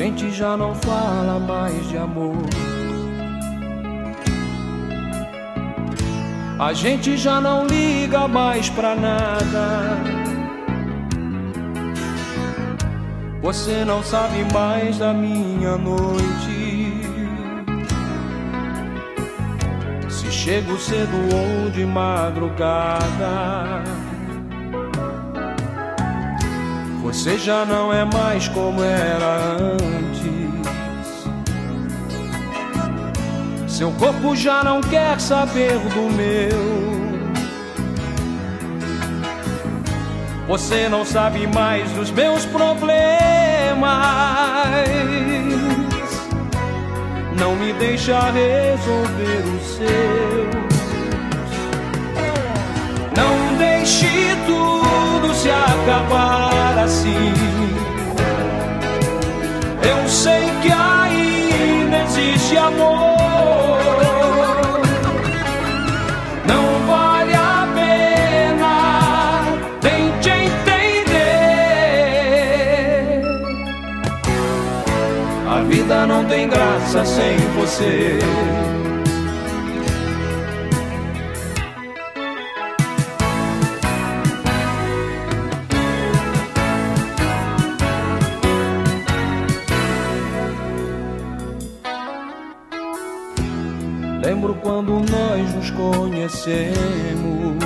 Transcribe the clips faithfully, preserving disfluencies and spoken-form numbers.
gente já não fala mais de amor. A gente já não liga mais pra nada. Você não sabe mais da minha noite, se chego cedo ou de madrugada. Você já não é mais como era antes. Seu corpo já não quer saber do meu. Você não sabe mais dos meus problemas. Não me deixa resolver os seus. Não deixe tudo se acabar assim. Eu sei que ainda existe amor. Não vale a pena, tente entender. A vida não tem graça sem você. Lembro quando nós nos conhecemos,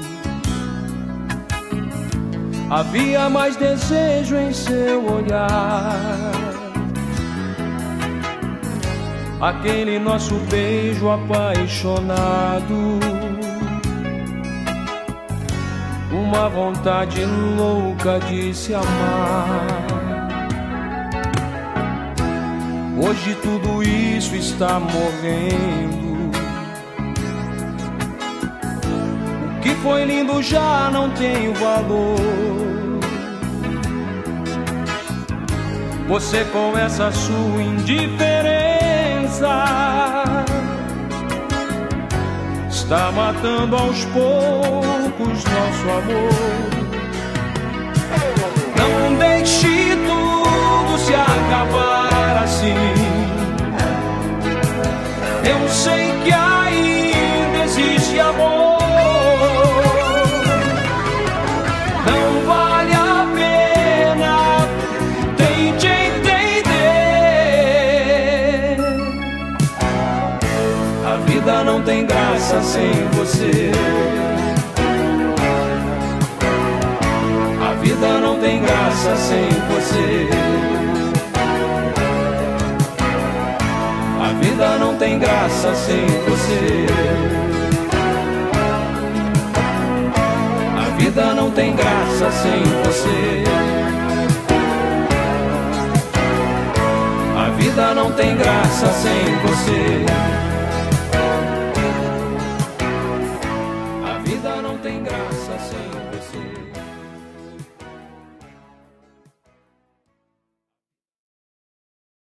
havia mais desejo em seu olhar. Aquele nosso beijo apaixonado, uma vontade louca de se amar. Hoje tudo isso está morrendo. O que foi lindo já não tem valor. Você com essa sua indiferença está matando aos poucos nosso amor. Não deixe tudo se acabar assim. Eu sei que ainda existe amor. Não vale a pena, tente entender. A vida não tem graça sem você. A vida não tem graça sem você. A vida não tem graça sem você. A vida não tem graça sem você. A vida não tem graça sem você.